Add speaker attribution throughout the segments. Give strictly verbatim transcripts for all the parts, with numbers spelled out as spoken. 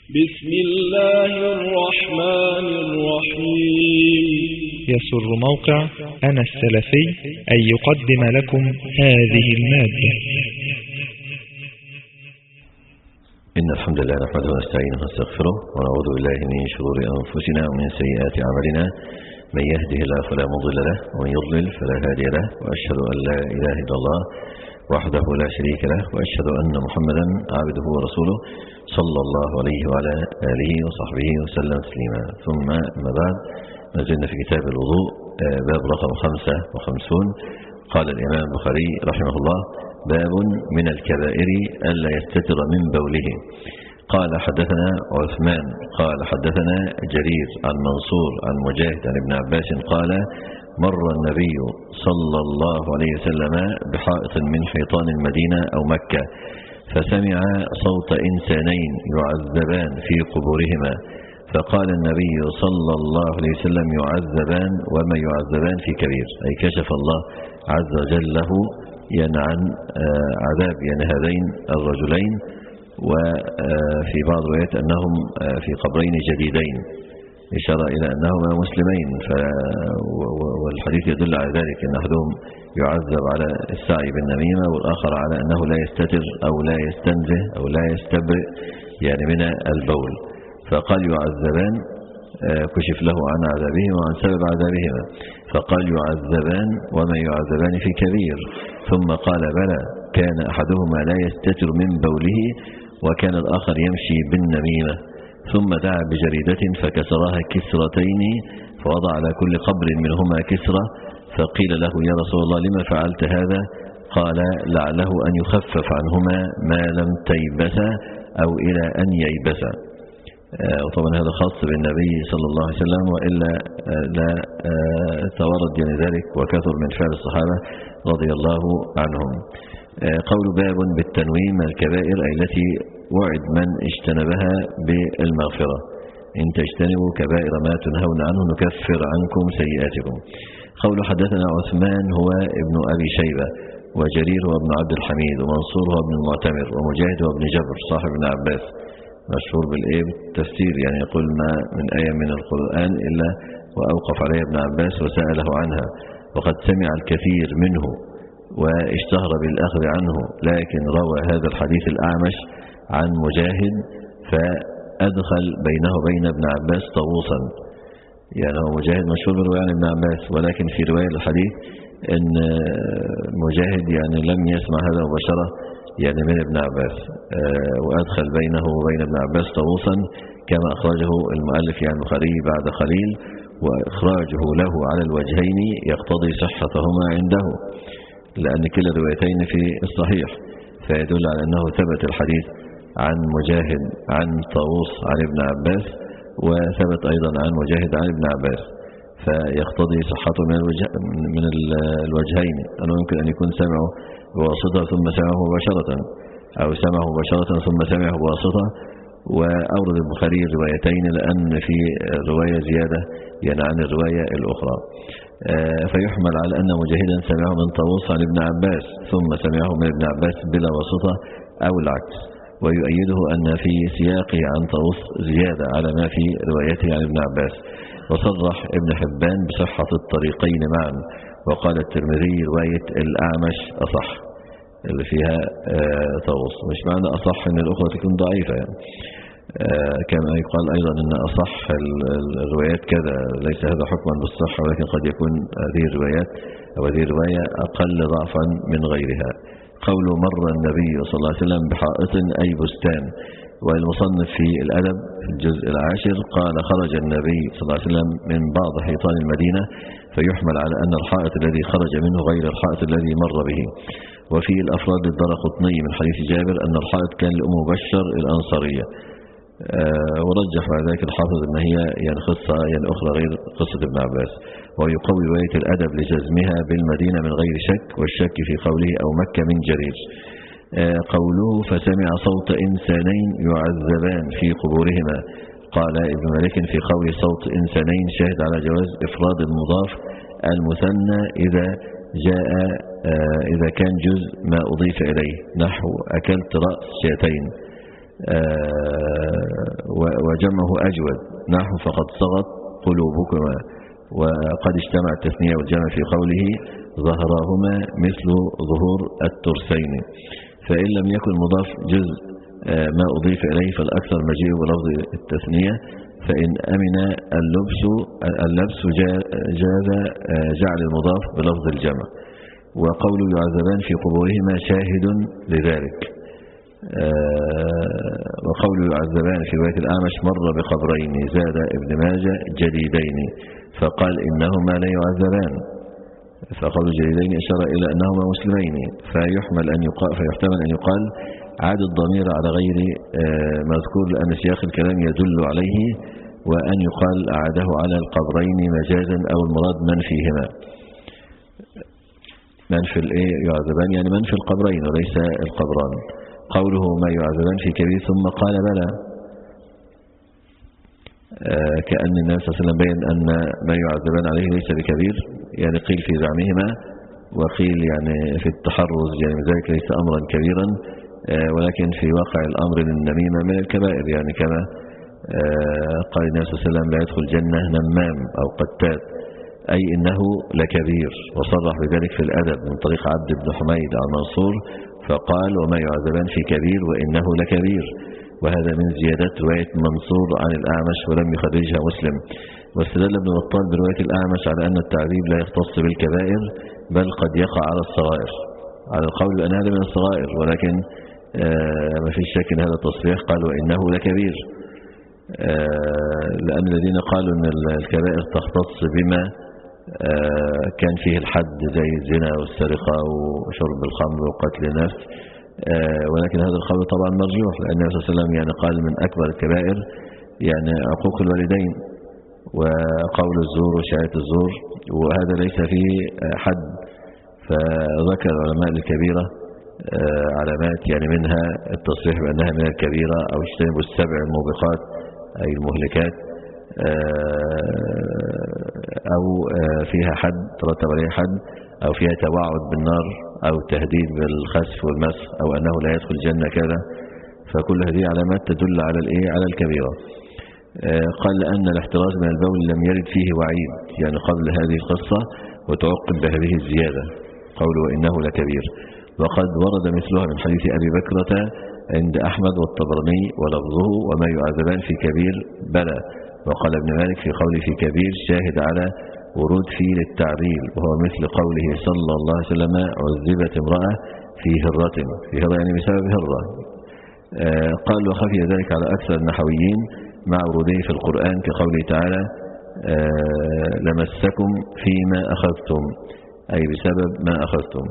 Speaker 1: بسم الله الرحمن الرحيم.
Speaker 2: يسر موقع أنا السلفي أن يقدم لكم هذه المادة.
Speaker 3: إن الحمد لله نحمده ونستعينه ونستغفره ونعوذ بالله من شرور أنفسنا ومن سيئات أعمالنا، من يهده الله فلا مضل له ومن يضلل فلا هادي له، وأشهد أن لا إله إلا الله وحده لا شريك له، وأشهد أن محمدا عبده ورسوله صلى الله عليه وعلى آله وصحبه وسلم تسليما. ثم أما بعد، نزلنا في كتاب الوضوء باب رقم خمسة وخمسون. قال الإمام البخاري رحمه الله: باب من الكبائر ألا يستتر من بوله. قال حدثنا عثمان قال حدثنا جرير عن منصور عن مجاهد عن ابن عباس قال: مر النبي صلى الله عليه وسلم بحائط من حيطان المدينة أو مكة، فسمع صوت إنسانين يعذبان في قبورهما، فقال النبي صلى الله عليه وسلم: يعذبان وما يعذبان في كبير، أي كشف الله عز وجل له يعني عن عذاب يعني هذين الرجلين، وفي بعض الروايات أنهم في قبرين جديدين، إشارة إلى أنهما مسلمين، والحديث يدل على ذلك أن أحدهم يعذب على السعي بالنميمة، والآخر على أنه لا يستتر أو لا يستنزه أو لا يستبرئ يعني من البول. فقال يعذبان، كشف له عن عذابهما وعن سبب عذابهما، فقال يعذبان وما يعذبان في كبير. ثم قال: بلى، كان أحدهما لا يستتر من بوله وكان الآخر يمشي بالنميمة. ثم دعا بجريدة فكسرها كسرتين، فوضع على كل قبر منهما كسرة، فقيل له: يا رسول الله، لما فعلت هذا؟ قال: لعله أن يخفف عنهما ما لم تيبسا أو إلى أن ييبسا. وطبعا هذا خاص بالنبي صلى الله عليه وسلم، وإلا لا تورد يعني ذلك وكثر من فعل الصحابة رضي الله عنهم. قول باب بالتنوين الكبائر أي التي وعد من اجتنبها بالمغفرة. إن تجتنبوا كبائر ما تنهون عنه نكفر عنكم سيئاتكم. قول حدثنا عثمان هو ابن أبي شيبة، وجرير هو ابن عبد الحميد، ومنصور هو ابن المعتمر، ومجاهد هو ابن جبر صاحب ابن عباس، مشهور بالإيه بالتفسير، يعني يقول ما من آية من القرآن إلا وأوقف عليها ابن عباس وسأله عنها، وقد سمع الكثير منه واشتهر بالأخذ عنه، لكن روى هذا الحديث الأعمش عن مجاهد، فأدخل بينه وبين ابن عباس طاووسا. يعني هو مجاهد مشهور بالرواية عن ابن عباس، ولكن في رواية الحديث أن مجاهد يعني لم يسمع هذا مباشرة يعني من ابن عباس، وأدخل بينه وبين ابن عباس طاووسا، كما أخرجه المؤلف يعني البخاري بعد قليل، وإخراجه له على الوجهين يقتضي صحتهما عنده، لأن كلا الروايتين في الصحيح، فيدل على أنه ثبت الحديث عن مجاهد عن طاووس عن ابن عباس، وثبت أيضا عن مجاهد عن ابن عباس، فيقتضي صحته من, الوجه من الوجهين، أنه يمكن أن يكون سمعه بواسطة ثم سمعه مباشرة، أو سمعه مباشرة ثم سمعه بواسطة. وأورد البخاري الروايتين لأن في رواية زيادة يعني عن الرواية الأخرى، فيحمل على أن مجاهدا سمعه من طاووس عن ابن عباس ثم سمعه من ابن عباس بلا واسطة أو العكس. ويؤيده أن في سياقه عن طاووس زيادة على ما في روايته عن ابن عباس. وصرح ابن حبان بصحة الطريقين معا، وقال الترمذي رواية الأعمش أصح اللي فيها طاووس، مش معنى أصح أن الأخرى تكون ضعيفة يعني. كما يقال أيضا أن أصح الروايات كذا، ليس هذا حكما بالصحة، ولكن قد يكون هذه الروايات أو هذه الرواية أقل ضعفا من غيرها. قول مر النبي صلى الله عليه وسلم بحائط أي بستان. والمصنف في الأدب في الجزء العاشر قال: خرج النبي صلى الله عليه وسلم من بعض حيطان المدينة، فيحمل على أن الحائط الذي خرج منه غير الحائط الذي مر به. وفي الأفراد الدرقطني من حديث جابر أن الحائط كان لأم بشر الأنصارية، أه ورجح بعد ذلك الحافظ أن هي يعني قصة يعني أخرى غير قصة ابن عباس. ويقوي رواية الأدب لجزمها بالمدينة من غير شك، والشك في قوله أو مكة من جرير. أه قوله فسمع صوت إنسانين يعذبان في قبورهما. قال ابن مالك في قول صوت إنسانين شاهد على جواز إفراد المضاف المثنى إذا جاء أه إذا كان جزء ما أضيف إليه، نحو أكلت رأس شاتين. آه و وجمعه أجود نحو فقد صغت قلوبكما، وقد اجتمع التثنية والجمع في قوله ظهراهما مثل ظهور الترسين. فإن لم يكن مضاف جزء ما أضيف إليه فالأكثر مجيء بلفظ التثنية، فإن أمن اللبس اللبس جاز جعل المضاف بلفظ الجمع. وقول يعذبان في قبورهما شاهد لذلك. وقول يعذبان في رواية الأعمش مر بقبرين زاد ابن ماجه جديدين فقال إنهما لا يعذبان، فقول جديدين أشار إلى أنهما مسلمين، فيحمل أن يقال فيحتمل أن يقال عاد الضمير على غير مذكور لأن سياق الكلام يدل عليه، وأن يقال أعاده على القبرين مجازا أو المراد من فيهما. من في الإيه يعذبان يعني من في القبرين وليس القبران. قوله ما يعذبان في كبير ثم قال بلى، آه كأن النبي صلى الله عليه وسلم بين أن ما يعذبان عليه ليس بكبير، يعني قيل في زعمهما وقيل يعني في التحرز، يعني من ذلك ليس أمرا كبيرا، آه ولكن في واقع الأمر النميمة من الكبائر، يعني كما آه قال النبي صلى الله عليه وسلم لا يدخل الجنة نمام أو قتات، أي إنه لكبير، وصرح بذلك في الأدب من طريق عبد بن حميد عن منصور فقال وما يعذبان في كبير وإنه لكبير، وهذا من زيادات رواية منصور عن الأعمش ولم يخرجها مسلم. واستدل ابن بطال برواية الأعمش على أن التعذيب لا يختص بالكبائر بل قد يقع على الصغائر، على القول بأن هذا من الصغائر، ولكن آه ما فيش شك أن هذا التصريح قال وإنه لكبير، آه لأن الذين قالوا أن الكبائر تختص بما آه كان فيه الحد زي الزنا والسرقة وشرب الخمر وقتل النفس، آه ولكن هذا القول طبعا مرجوح، لأن النبي صلى الله عليه وسلم يعني قال من أكبر الكبائر يعني عقوق الوالدين وقول الزور وشهادة الزور، وهذا ليس فيه حد. فذكر علماء الكبيرة آه علامات يعني منها التصريح بأنها من الكبيرة أو اجتنبوا السبع الموبقات أي المهلكات، أو فيها حد ترتب عليه حد، أو فيها توعد بالنار أو تهديد بالخسف والمسخ، أو أنه لا يدخل الجنة كذا، فكل هذه علامات تدل على الإيه على الكبيرة. قال لأن الاحتراز من البول لم يرد فيه وعيد يعني قبل هذه القصة وتعقب بهذه الزيادة قول وإنه لكبير، وقد ورد مثلها من حديث أبي بكرة عند أحمد والطبراني ولفظه وما يعذبان في كبير بلى. وقال ابن مالك في قوله في كبير شاهد على ورود فيه للتعليل، وهو مثل قوله صلى الله عليه وسلم عذبت امرأة في هرة، في هرة يعني بسبب هرة. آه قال وخفي ذلك على أكثر النحويين مع وروده في القرآن كقوله تعالى آه لمسكم فيما أخذتم أي بسبب ما أخذتم،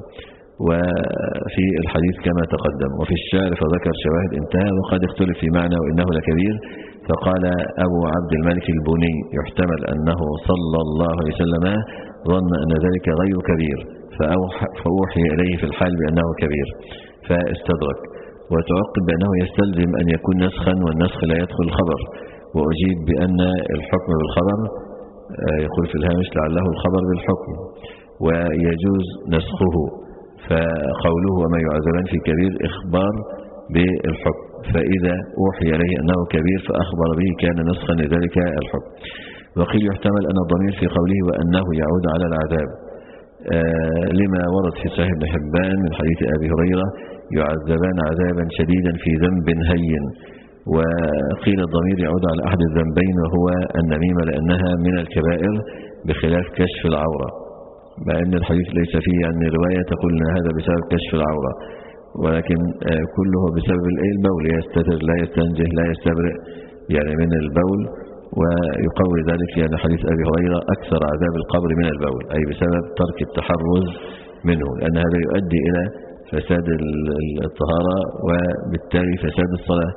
Speaker 3: وفي الحديث كما تقدم. وفي الشعر فذكر شواهد انتهى وقد اختلف في معنى وإنه لكبير، فقال أبو عبد الملك البني يحتمل أنه صلى الله عليه وسلم ظن أن ذلك غير كبير فأوحي إليه في الحال بأنه كبير فاستدرك، وتعقب بأنه يستلزم أن يكون نسخا والنسخ لا يدخل الخبر، وأجيب بأن الحكم بالخبر يقول في الهامش لعله الخبر بالحكم ويجوز نسخه، فقوله وما يعذبان في كبير إخبار بالحكم، فإذا أوحي إليه أنه كبير فأخبر به كان نسخا لذلك الحكم. وقيل يحتمل أن الضمير في قوله وأنه يعود على العذاب آه لما ورد في صحيح ابن حبان من حديث أبي هريرة يعذبان عذابا شديدا في ذنب هين، وقيل الضمير يعود على أحد الذنبين وهو النميمة لأنها من الكبائر بخلاف كشف العورة، مع أن الحديث ليس فيه يعني رواية تقول أن هذا بسبب كشف العورة، ولكن كله بسبب البول، يستتر لا يستنجه لا يستبرئ يعني من البول، ويقوي ذلك يعني حديث أبي هريرة أكثر عذاب القبر من البول أي بسبب ترك التحرز منه، لأن هذا يؤدي إلى فساد الطهارة وبالتالي فساد الصلاة،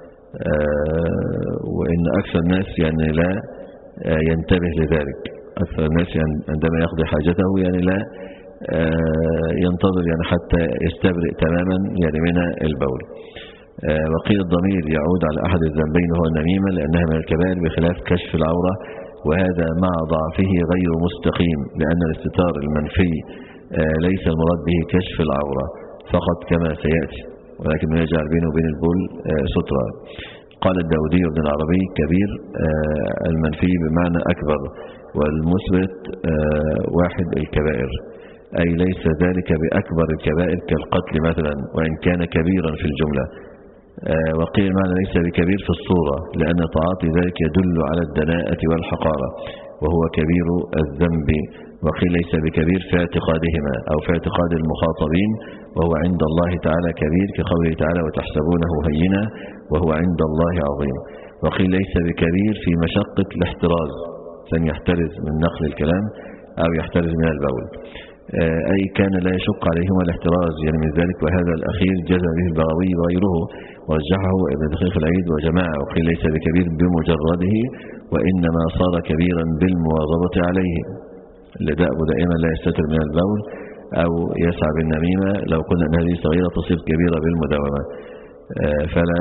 Speaker 3: وإن أكثر الناس يعني لا ينتبه لذلك، أكثر الناس يعني عندما يقضي حاجته يعني لا ينتظر يعني حتى يستبرئ تماما يعني من البول. وقيل الضمير يعود على أحد الذنبين وهو النميمة لأنها من الكبائر بخلاف كشف العورة، وهذا مع ضعفه غير مستقيم لأن الاستتار المنفي ليس المراد به كشف العورة فقط كما سيأتي، ولكن يجعل بينه وبين البول سترة. قال الداودي بن العربي كبير المنفي بمعنى أكبر، والمثبت واحد الكبائر، أي ليس ذلك بأكبر الكبائر كالقتل مثلا وإن كان كبيرا في الجملة. وقيل المعنى ليس بكبير في الصورة لأن تعاطي ذلك يدل على الدناءة والحقارة وهو كبير الذنب. وقيل ليس بكبير في اعتقادهما أو في اعتقاد المخاطبين وهو عند الله تعالى كبير كقوله تعالى وتحسبونه هينا وهو عند الله عظيم. وقيل ليس بكبير في مشقة الاحتراز، أن يحترز من نقل الكلام أو يحترز من البول، أي كان لا يشق عليهما الاحتراز يعني من ذلك. وهذا الأخير جزم به البغوي وغيره ورجحه ابن دقيق العيد وجماعة. وقيل ليس بكبير بمجرده وإنما صار كبيرا بالمواظبة عليه، اللي دأبه دائما لا يستتر من البول أو يسعى بالنميمة. لو قلنا أن هذه صغيرة تصير كبيرة بالمداومة، فلا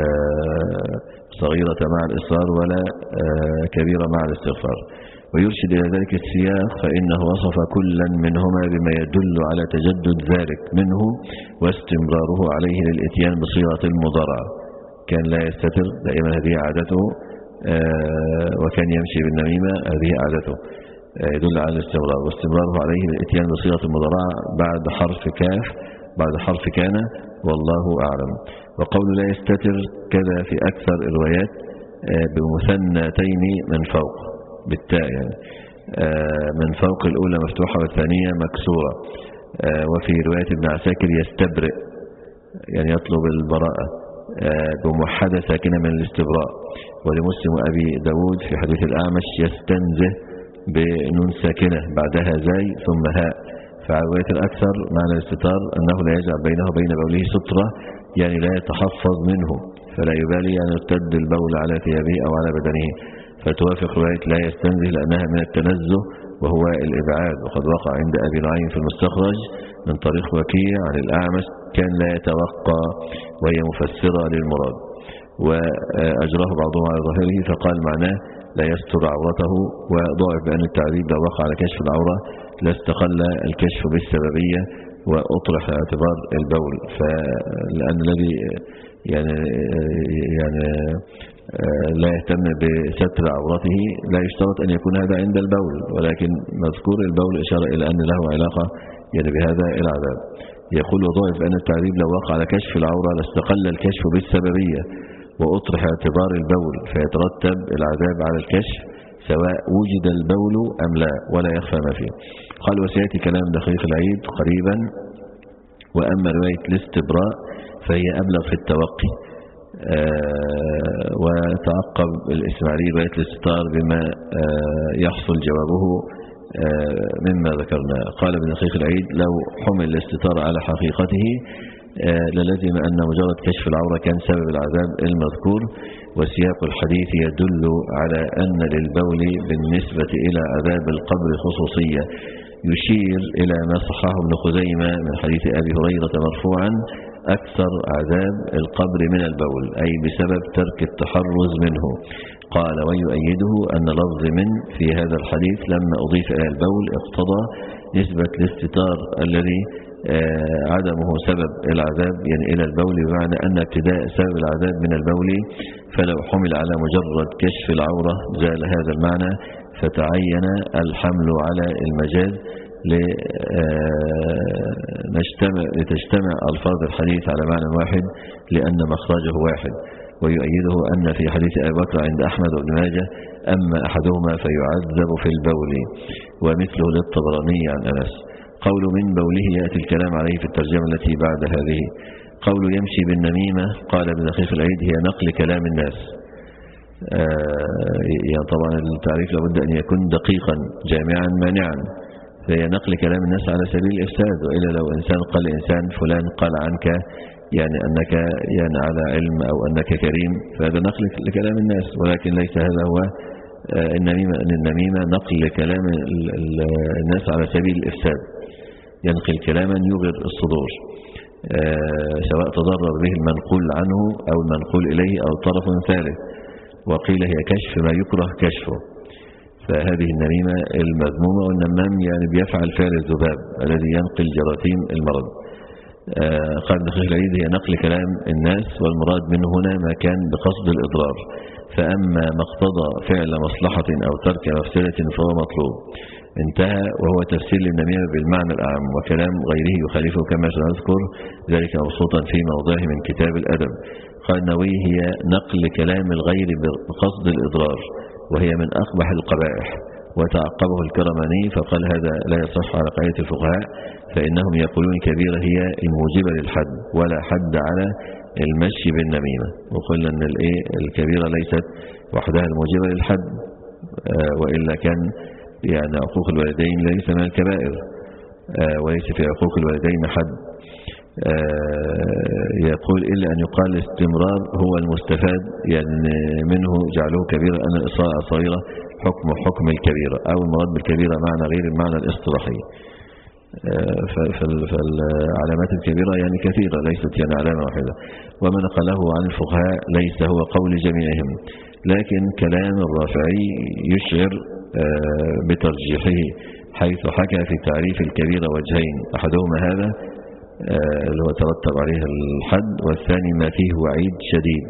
Speaker 3: صغيرة مع الإصرار ولا كبيرة مع الاستغفار. ويرشد إلى ذلك السياق فإنه وصف كلا منهما بما يدل على تجدد ذلك منه واستمراره عليه للإتيان بصيغة المضارعة. كان لا يستتر دائما هذه عادته، وكان يمشي بالنميمة هذه عادته، يدل على الاستمرار. واستمراره عليه للإتيان بصيغة المضارعة بعد حرف كاف بعد حرف كان والله أعلم. وقول لا يستتر كذا في أكثر الروايات بمثنتين من فوق بالتاء، يعني من فوق الأولى مفتوحة والثانية مكسورة. وفي رواية ابن عساكر يستبرئ يعني يطلب البراءة بموحدة ساكنة من الاستبراء. ولمسلم وأبي داود في حديث الأعمش يستنزه بنون ساكنة بعدها زاي ثم هاء. فعلى الأكثر معنى الاستتار أنه لا يجعل بينه وبين بوله سترة، يعني لا يتحفظ منه فلا يبالي أن يرتد البول على ثيابه أو على بدنه، فتوافق رواية لا يستنزه لأنها من التنزه وهو الإبعاد. وقد وقع عند أبي نعيم في المستخرج من طريق وكيع عن الأعمش كان لا يتوقع وهي مفسرة للمراد، وأجراه بعضهم على ظاهره فقال معناه لا يستر عورته. وضعف بأن التعذيب لو وقع على كشف العورة لا استقل الكشف بالسببية وأطرح اعتبار البول. فلأن الذي يعني يعني لا يهتم بستر عورته لا يشترط أن يكون هذا عند البول، ولكن مذكور البول إشارة إلى أن له علاقة يعني بهذا العذاب. يقول وضعف بأن التعذيب لو وقع على كشف العورة لاستقل الكشف بالسببية وأطرح اعتبار البول فيترتب العذاب على الكشف سواء وجد البول أم لا ولا يخفى ما فيه. قال وسيأتي كلام دقيق العيد قريبا. وأما رواية الاستبراء فهي أبلغ في التوقي. آه وتعقب الإسماعيلي رواية الاستتار بما آه يحصل جوابه آه مما ذكرنا. قال ابن دقيق العيد لو حمل الاستتار على حقيقته آه للزم أن مجرد كشف العورة كان سبب العذاب المذكور. وسياق الحديث يدل على أن للبول بالنسبة إلى عذاب القبر خصوصية، يشير إلى ما صححه ابن خزيمة من حديث أبي هريرة مرفوعا أكثر عذاب القبر من البول، أي بسبب ترك التحرز منه. قال ويؤيده أن لفظ من في هذا الحديث لما أضيف إلى البول اقتضى نسبة الاستتار الذي عدمه سبب العذاب يعني إلى البول، بمعنى أن ابتداء سبب العذاب من البول، فلو حمل على مجرد كشف العورة زال هذا المعنى فتعين الحمل على المجاز لتجتمع ألفاظ الحديث على معنى واحد لأن مخرجه واحد. ويؤيده أن في حديث أبي بكر عند أحمد وابن ماجه أما أحدهما فيعذب في البول، ومثله للطبراني عن أنس. قول من بوله يأتي الكلام عليه في الترجمة التي بعد هذه. قول يمشي بالنميمة قال ابن دقيق العيد هي نقل كلام الناس. آه يعني طبعا التعريف لابد أن يكون دقيقا جامعا مانعا، فهي نقل كلام الناس على سبيل الإفساد. وإلا لو إنسان قال إنسان فلان قال عنك يعني أنك يعني على علم أو أنك كريم، فهذا نقل لكلام الناس، ولكن ليس هذا هو النميمة. أن النميمة نقل كلام الناس على سبيل الإفساد، ينقل كلاما يغر الصدور سواء تضرر به المنقول عنه أو المنقول إليه أو طرف ثالث. وقيل هي كشف ما يكره كشفه، فهذه النميمة المذمومة. والنمام يعني بيفعل فعل الذباب الذي ينقل جراثيم المرض. قال ابن دقيق العيد هي نقل كلام الناس، والمراد منه هنا ما كان بقصد الإضرار، فأما ما اقتضى فعل مصلحة أو ترك مفسدة فهو مطلوب. انتهى. وهو تفسير للنميمة بالمعنى الأعم، وكلام غيره يخالفه كما سنذكر ذلك مبسوطا في موضعه من كتاب الأدب. قال النووي هي نقل كلام الغير بقصد الإضرار، وهي من أقبح القبائح. وتعقبه الكرماني فقال هذا لا يصح على قاعدة الفقهاء، فإنهم يقولون كبيرة هي الموجبة للحد، ولا حد على المشي بالنميمة. وقلنا أن الكبيرة ليست وحدها الموجبة للحد، وإلا كان يعني عقوق الوالدين ليس من الكبائر، وليس في عقوق الوالدين حد. يقول إلا أن يقال الاستمرار هو المستفاد يعني منه جعله كبيرة، أن الإصلاء صغيرة حكم حكم الكبيرة، أو المراد بالكبيرة معنى غير المعنى الاصطلاحي. فالعلامات الكبيرة يعني كثيرة، ليست يعني علامة واحدة. وما نقله عن الفقهاء ليس هو قول جميعهم، لكن كلام الرافعي يشعر بترجيحه، حيث حكى في تعريف الكبيرة وجهين، أحدهما هذا اللي هو ترتب عليه الحد، والثاني ما فيه وعيد شديد،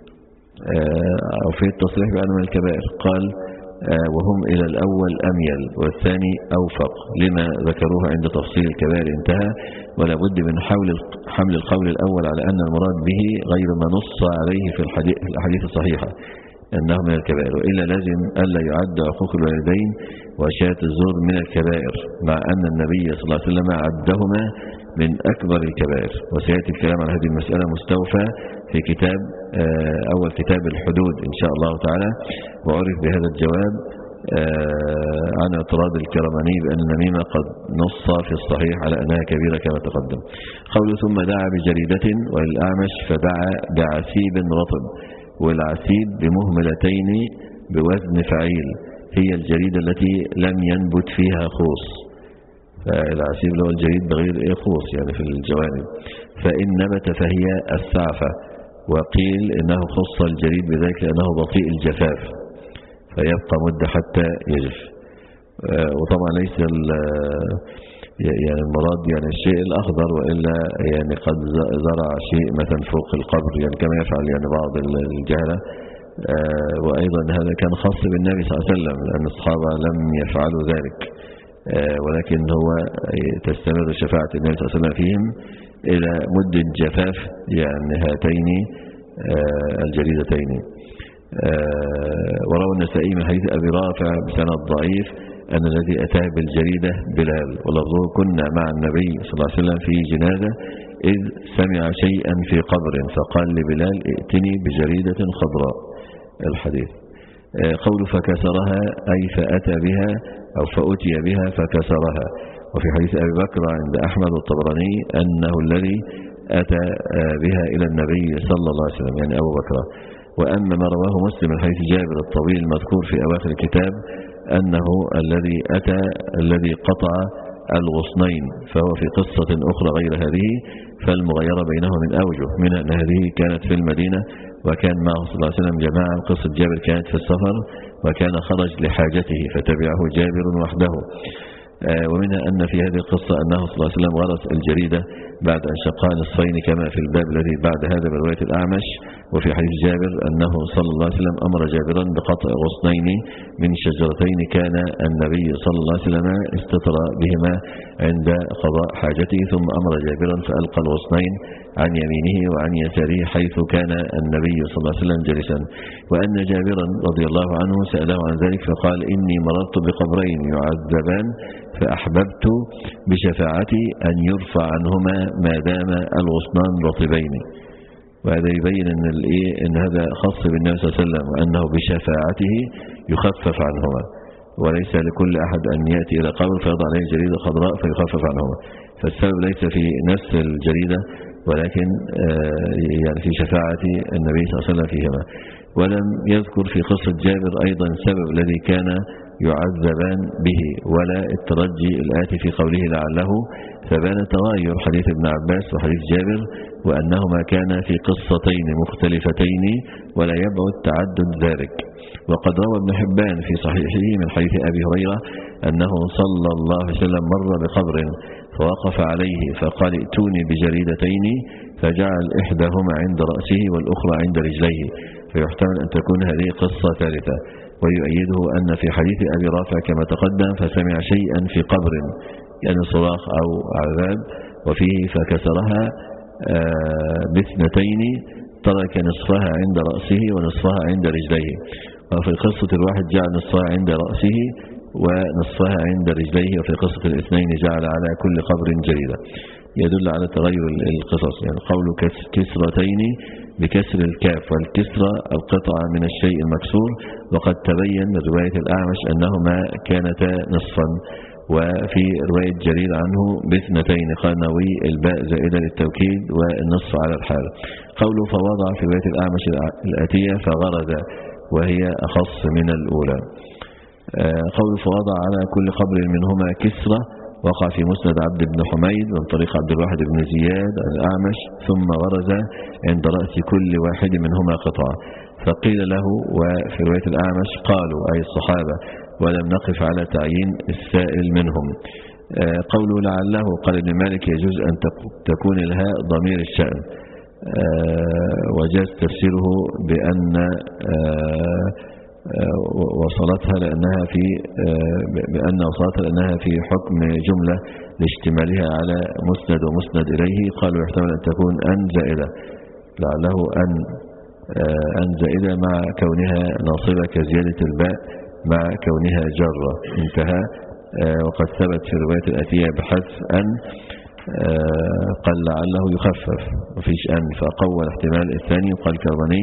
Speaker 3: أو في التصريح بأنه من الكبائر. قال وهم إلى الأول أميل، والثاني أوفق لما ذكروه عند تفصيل الكبائر. انتهى. ولا بد من حول حمل القول الأول على أن المراد به غير ما نص عليه في الحديث الصحيحة أنه من الكبائر، وإلا لازم ألا يعد عقوق الوالدين وشاة الزور من الكبائر، مع أن النبي صلى الله عليه وسلم عدهما من أكبر الكبائر. وسيأتي الكلام عن هذه المسألة مستوفى في كتاب أول كتاب الحدود إن شاء الله تعالى. وعرف بهذا الجواب عن اعتراض الكرماني بأن النميمة قد نص في الصحيح على أنها كبيرة كما تقدم. قوله ثم دعا بجريدة، وللأعمش فدعا بعسيب رطب، والعسيب بمهملتين بوزن فعيل، هي الجريدة التي لم ينبت فيها خوص. فالعسيب له الجريد بغير ايه خوص يعني في الجوانب، فإن نبت فهي السعفة. وقيل إنه خص الجريد بذلك لأنه بطيء الجفاف فيبقى مدة حتى يجف. وطبعا ليس يعني المراد يعني الشيء الأخضر، وإلا يعني قد زرع شيء مثلا فوق القبر يعني كما يفعل يعني بعض الجهلة. وأيضا هذا كان خاص بالنبي صلى الله عليه وسلم، لأن الصحابة لم يفعلوا ذلك، ولكن هو تستمر شفاعة النبي صلى الله عليه وسلم فيهم إلى مد الجفاف يعني هاتين الجريدتين. وروى النسائي من حديث أبي رافع بسند ضعيف أن الذي أتاه بالجريدة بلال، ولفظه كنا مع النبي صلى الله عليه وسلم في جنازة إذ سمع شيئا في قبر فقال لبلال ائتني بجريدة خضراء. الحديث. قول فكسرها أي فأتى بها أو فأتي بها فكسرها. وفي حديث أبي بكر عند أحمد والطبراني أنه الذي أتى بها إلى النبي صلى الله عليه وسلم يعني أبو بكر. وأما ما رواه مسلم من حديث جابر الطويل المذكور في أواخر الكتاب أنه الذي أتى الذي قطع الغصنين، فهو في قصة أخرى غير هذه، فالمغيرة بينه من أوجه، منها أن هذه كانت في المدينة وكان معه صلى الله عليه وسلم جماعة. قصة جابر كانت في السفر وكان خرج لحاجته فتبعه جابر وحده. ومنها أن في هذه القصة أنه صلى الله عليه وسلم غرس الجريدة بعد أن شقها نصفين كما في الباب الذي بعد هذا برواية الأعمش. وفي حديث جابر أنه صلى الله عليه وسلم أمر جابرا بقطع غصنين من شجرتين كان النبي صلى الله عليه وسلم استطر بهما عند قضاء حاجته، ثم أمر جابرا فألقى الغصنين عن يمينه وعن يساره حيث كان النبي صلى الله عليه وسلم جالسا. وأن جابرا رضي الله عنه سأله عن ذلك فقال إني مررت بقبرين يعذبان فأحببت بشفاعتي أن يرفع عنهما ما دام الغصنان رطبين. وهذا يبين أن, أن هذا خاص بالنبي صلى الله عليه وسلم، وأنه بشفاعته يخفف عنهما، وليس لكل أحد أن يأتي إلى قبر فيضع عليه جريدة خضراء فيخفف عنهما. فالسبب ليس في نفس الجريدة ولكن يعني في شفاعة النبي صلى الله عليه وسلم فيهما. ولم يذكر في قصة جابر أيضا السبب الذي كان يعذبان به ولا الترجي الآتي في قوله لعله، فبان تغاير حديث ابن عباس وحديث جابر وأنهما كان في قصتين مختلفتين ولا يبعد تعدد ذلك. وقد روى ابن حبان في صحيحه من حديث أبي هريرة أنه صلى الله عليه وسلم مر بقبر فوقف عليه فقال ائتوني بجريدتين فجعل إحداهما عند رأسه والأخرى عند رجليه، فيحتمل أن تكون هذه قصة ثالثة. ويؤيده أن في حديث أبي رافع كما تقدم فسمع شيئا في قبر يعني صراخ أو عذاب، وفيه فكسرها باثنتين ترك نصفها عند رأسه ونصفها عند رجليه. وفي قصة الواحد جعل نصفها عند رأسه ونصفها عند رجليه، وفي قصة الاثنين جعل على كل قبر جريدة، يدل على تغير القصص. يعني قول كسرتين بكسر الكاف، والكسرة القطعة من الشيء المكسور، وقد تبين من رواية الأعمش أنهما كانتا نصفا، وفي رواية جرير عنه باثنتين قال نووي الباء زائدة للتوكيد والنصف على الحال. قوله فوضع في رواية الأعمش الآتية فغرد، وهي أخص من الأولى. قوله فوضع على كل قبر منهما كسرة وقع في مسند عبد بن حميد من طريق عبد الواحد بن زياد الأعمش، ثم غرز عند رأس كل واحد منهما قطعة. فقيل له وفي رواية الأعمش قالوا أي الصحابة، ولم نقف على تعيين السائل منهم. قوله لعله قال ابن مالك يجوز أن تكون الهاء ضمير الشأن، وجاز تفسيره بأن وصلتها لأنها في بأن وصلتها لأنها في حكم جملة لاشتمالها على مسند ومسند إليه. قالوا يحتمل أن تكون أن زائدة، لعله أن أن زائدة مع كونها ناصبة كزيادة الباء مع كونها جرة، انتهى. وقد ثبت في الرواية الآتية بحذف أن قال لعله يخفف وفيش أن، فقوى الاحتمال الثاني. وقال كربني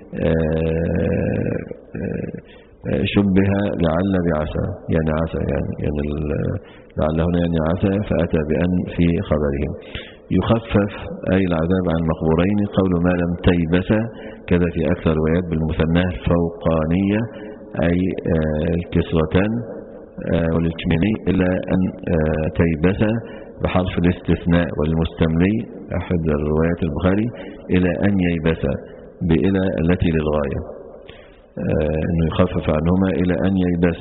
Speaker 3: شبه لعل بعسى يعني عسى يعني, يعني لعل هنا يعني عسى، فأتى بأن في خبرهم. يخفف أي العذاب عن مقبورين. قول ما لم تيبس كذا في أكثر روايات بالمثناه الفوقانية أي الكسرتان والكميني، إلا أن تيبس بحرف الاستثناء والمستملي أحد الروايات البخاري إلى أن ييبس بإلى التي للغاية، أنه يخفف عنهما إلى أن ييبس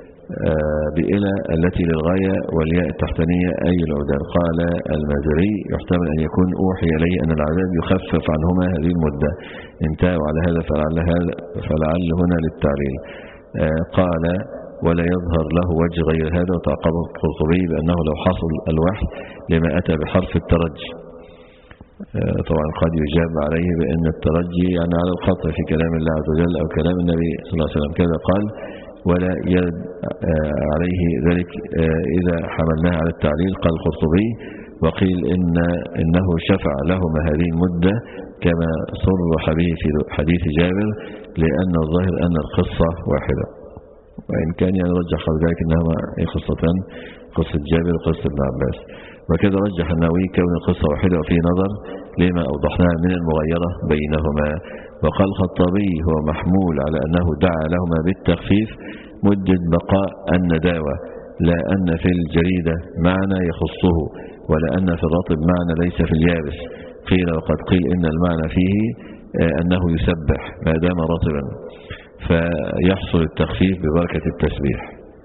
Speaker 3: بإلى التي للغاية والياء التحتانية أي العدال. قال المازري يحتمل أن يكون أوحي إليه أن العذاب يخفف عنهما هذه المدة، انتهى على هذا فلعل, هذا فلعل هنا للتعليل. قال ولا يظهر له وجه غير هذا. وتعقب القرطبي بأنه لو حصل الوحي لما أتى بحرف الترجي. طبعا قد يجاب عليه بأن الترجي يعني على القطع في كلام الله عز وجل أو كلام النبي صلى الله عليه وسلم، كذا قال ولا يرد عليه ذلك إذا حملناه على التعليل. قال القرطبي وقيل إن إنه شفع لهما هذه المدة كما صرح به في حديث جابر، لأن الظاهر أن القصة واحدة، وإن كان يعني رجح ذلك أنهما قصتان، قصة جابر وقصة ابن عباس. وكذا رجح النووي كون القصة واحدة، وفي نظر لما أوضحناه من المغايرة بينهما. وقال الخطابي هو محمول على أنه دعا لهما بالتخفيف مدة بقاء النداوة، لا أن في الجريدة معنى يخصه، ولا أن في الرطب معنى ليس في اليابس. قيل وقد قيل إن المعنى فيه أنه يسبح ما دام رطبا، فيحصل التخفيف ببركة التسبيح.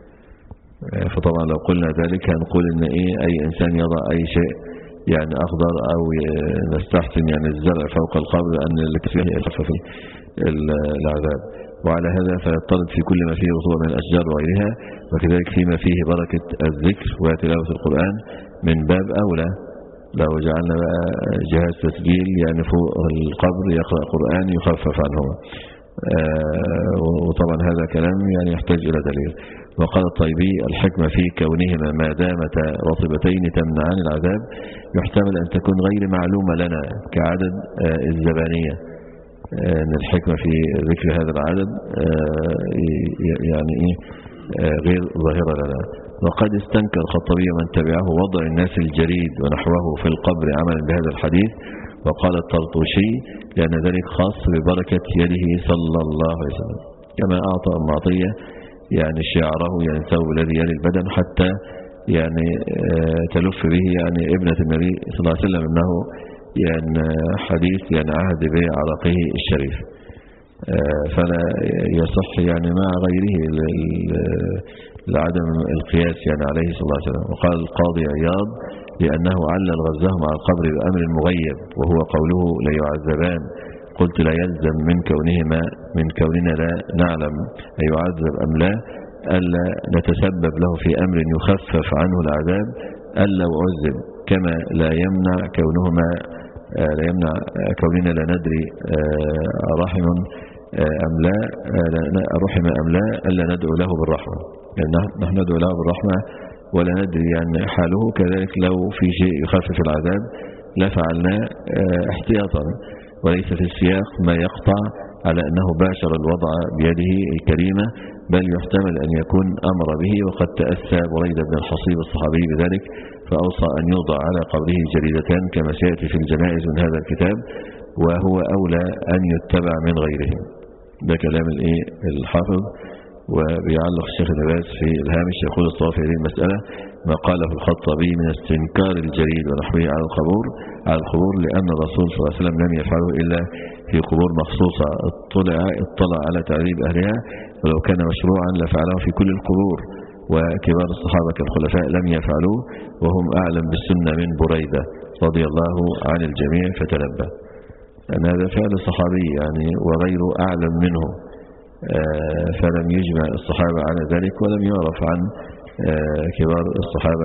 Speaker 3: فطبعا لو قلنا ذلك هنقول إن إيه أي إنسان يضع أي شيء يعني أخضر أو نستحسن يعني الزرع فوق القبر أن الكفيه يخفف العذاب. وعلى هذا فيطلب في كل ما فيه رطوبة من الأشجار وغيرها، وكذلك فيما فيه بركة الذكر وتلاوة القرآن من باب أولى. لو جعلنا بقى جهاز تسجيل يعني فوق القبر يقرأ قرآن يخفف عنهما، وطبعا هذا كلام يعني يحتاج إلى دليل. وقال الطيبي الحكمة في كونهما ما دامتا رطبتين تمنعان العذاب يحتمل أن تكون غير معلومة لنا كعدد الزبانية، أن الحكمة في ذكر هذا العدد يعني إيه غير ظاهرة لنا. وقد استنكر الخطابي من تبعه وضع الناس الجريد ونحوه في القبر عملا بهذا الحديث. وقال الطرطوشي لأن ذلك خاص ببركة يده صلى الله عليه وسلم، كما أعطى المعطية يعني شعره يعني ثوب الذي يلي البدن حتى يعني تلف به يعني ابنة النبي صلى الله عليه وسلم، أنه يعني حديث يعني عهد بعرقه الشريف، فلا يصح يعني مع غيره لعدم القياس يعني عليه صلى الله عليه وسلم. وقال القاضي عياض لأنه علل غزهم على القبر بأمر مغيب وهو قوله لا يعذبان. قلت لا يلزم من كونهما من كوننا لا نعلم أيعذب أم لا ألا نتسبب له في أمر يخفف عنه العذاب ألا أعذب، كما لا يمنع كونهما لا يمنع كوننا لا ندري رحم أم لا رحم أم لا ألا ندعو له بالرحمة، يعني نحن ندعو له بالرحمة ولا ندري يعني حاله. كذلك لو في شيء يخفف العذاب لفعلنا احتياطا، وليس في السياق ما يقطع على أنه باشر الوضع بيده الكريمة، بل يحتمل أن يكون أمر به. وقد تأسى بريد بن الحصيب الصحابي بذلك فأوصى أن يوضع على قبره جريدتان كما سيأتي في الجنائز من هذا الكتاب، وهو أولى أن يتبع من غيره. ده كلام الحافظ. وبيعلق الشيخ نباس في الهامش يقول الصواب في هذه المسألة ما قاله الخطابي من استنكار الجريد ونحوه على القبور على القبور لأن الرسول صلى الله عليه وسلم لم يفعله إلا في قبور مخصوصة اطلع اطلع على تعذيب أهلها، ولو كان مشروعا لفعله في كل القبور، وكبار الصحابة كالخلفاء لم يفعلوه وهم أعلم بالسنة من بريدة رضي الله عن الجميع فتنبه أن هذا فعل صحابي يعني وغيره أعلم منه، فلم يجمع الصحابة على ذلك ولم يعرف عن كبار الصحابة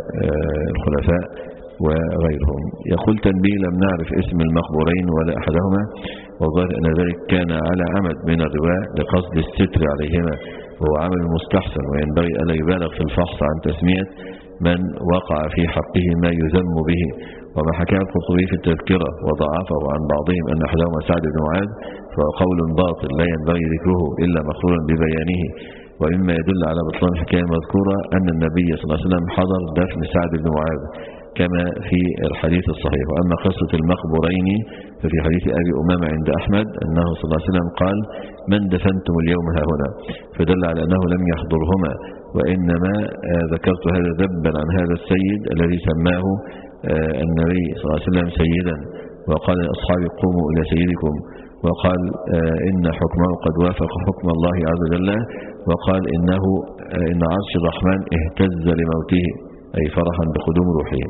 Speaker 3: كالخلفاء وغيرهم. يقول تنبيه لم نعرف اسم المقبورين ولا أحدهما، وظهر أن ذلك كان على عمد من الرواة لقصد الستر عليهما، وهو عمل مستحسن، وينبغي ألا يبالغ في الفحص عن تسمية من وقع في حقه ما يذم به. وما حكاه القرطبي في التذكرة وضعفه عن بعضهم أن أحدهما سعد بن معاذ فهو قول باطل لا ينبغي ذكره إلا مقرونا ببيانه. ومما يدل على بطلان الحكاية المذكورة أن النبي صلى الله عليه وسلم حضر دفن سعد بن معاذ كما في الحديث الصحيح. وأما قصة المقبورين ففي حديث أبي أمامة عند أحمد أنه صلى الله عليه وسلم قال من دفنتم اليوم ها هنا، فدل على أنه لم يحضرهما، وإنما ذكرت هذا ذبا عن هذا السيد الذي سماه النبي صلى الله عليه وسلم سيدا، وقال لأصحابه قوموا إلى سيدكم، وقال إن حكمه قد وافق حكم الله عز وجل، وقال إنه إن عرش الرحمن اهتز لموته أي فرحا بقدوم روحه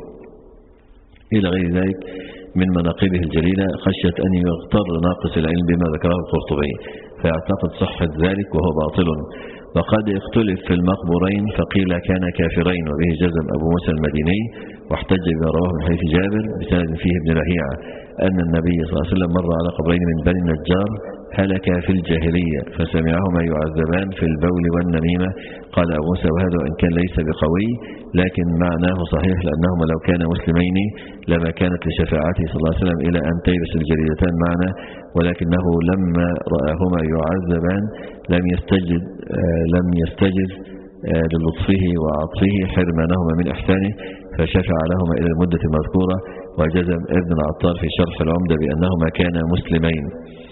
Speaker 3: إلى غير ذلك من مناقبه الجليلة، خشية أن يغتر ناقص العلم بما ذكره القرطبي فيعتقد صحة ذلك وهو باطل. وقد اختلف في المقبورين فقيل كان كافرين، وبه جزم أبو موسى المديني، واحتج بما رواه من حديث جابر بسند فيه ابن لهيعة أن النبي صلى الله عليه وسلم مر على قبرين من بني النجار هلكا في الجاهلية فسمعهما يعذبان في البول والنميمة. قال أبو موسى وهذا وإن كان ليس بقوي لكن معناه صحيح، لأنهما لو كان مسلمين لما كانت لشفاعته صلى الله عليه وسلم إلى أن تيبس الجريدتان معنا، ولكنه لما رآهما يعذبان لم يستجد لم يستجد للطفه وعطفه حرمانهما من إحسانه فشفع لهما إلى المدة المذكورة. وجزم ابن العطار في شرح العمدة بأنهما كانا مسلمين.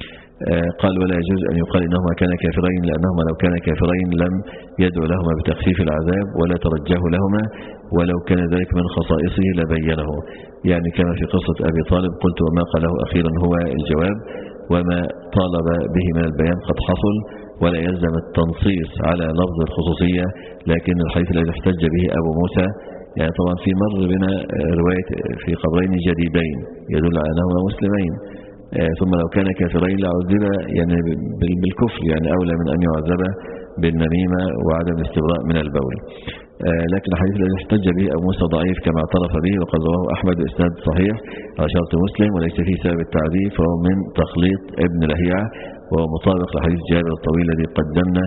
Speaker 3: قال ولا يجوز أن يقال إنهما كانا كافرين، لأنهما لو كانا كافرين لم يدعو لهما بتخفيف العذاب ولا ترجاه لهما، ولو كان ذلك من خصائصه لبينه، يعني كما في قصة أبي طالب قلت وما قاله أخيرا هو الجواب، وما طالب به من البيان قد حصل، ولا يلزم التنصيص على لفظ الخصوصية، لكن الحديث الذي احتج به أبو موسى يعني طبعا في مر بنا رواية في قبرين جديدين يدل على أنهما مسلمين، ثم لو كان كافرين لعذب يعني بالكفر، يعني أولى من أن يعذب بالنميمة وعدم الاستبراء من البول. لكن الحديث الذي احتج به أبو موسى ضعيف كما اعترف به، وقد رواه أحمد بإسناد صحيح على شرط مسلم وليس فيه سبب التعذيب، فهو من تخليط ابن لهيعة وهو مطابق لحديث جابر الطويل الذي قدمنا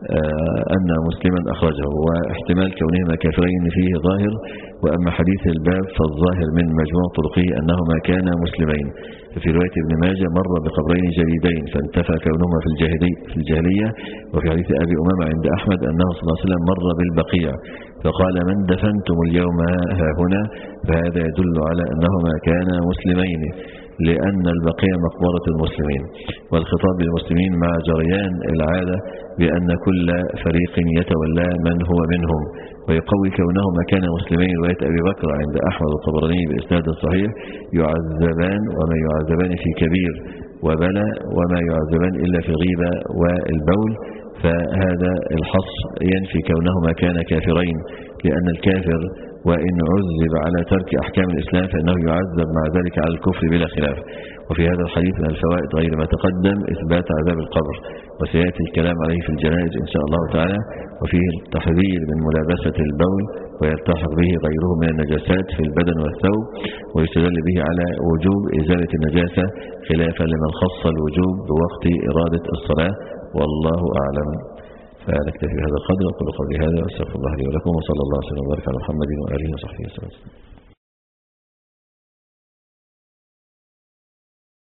Speaker 3: أن مسلما أخرجه، واحتمال كونهما كافرين فيه ظاهر. وأما حديث الباب فالظاهر من مجموع طرقه أنهما كانا مسلمين. ففي رواية ابن ماجه مر بقبرين جديدين فانتفى كونهما في الجاهلية, في الجاهلية وفي حديث أبي أمامة عند أحمد أنه صلى الله عليه وسلم مر بالبقيع فقال من دفنتم اليوم ها هنا، فهذا يدل على أنهما كانا مسلمين لأن البقيع مقبرة المسلمين، والخطاب للمسلمين مع جريان العادة بأن كل فريق يتولى من هو منهم، ويقوي كونهما كان مسلمين. رواية أبي بكر عند أحمد الطبراني بإسناد صحيح يعذبان وما يعذبان في كبير وبلى وما يعذبان إلا في غيبة والبول، فهذا الحصر ينفي كونهما كان كافرين، لأن الكافر وإن عذب على ترك أحكام الإسلام فإنه يعذب مع ذلك على الكفر بلا خلاف. وفي هذا الحديث من الفوائد غير ما تقدم إثبات عذاب القبر، وسيأتي الكلام عليه في الجنائز إن شاء الله تعالى، وفيه التحذير من ملابسة البول ويلتحق به غيره من النجاسات في البدن والثوب، ويستدل به على وجوب إزالة النجاسة خلافا لمن خص الوجوب بوقت إرادة الصلاة، والله أعلم. فنكتفي بهذا القدر، وأقول قولي هذا وأستغفر الله لي ولكم، وصلى الله وسلم وبارك على محمد وآله وصحبه وسلم.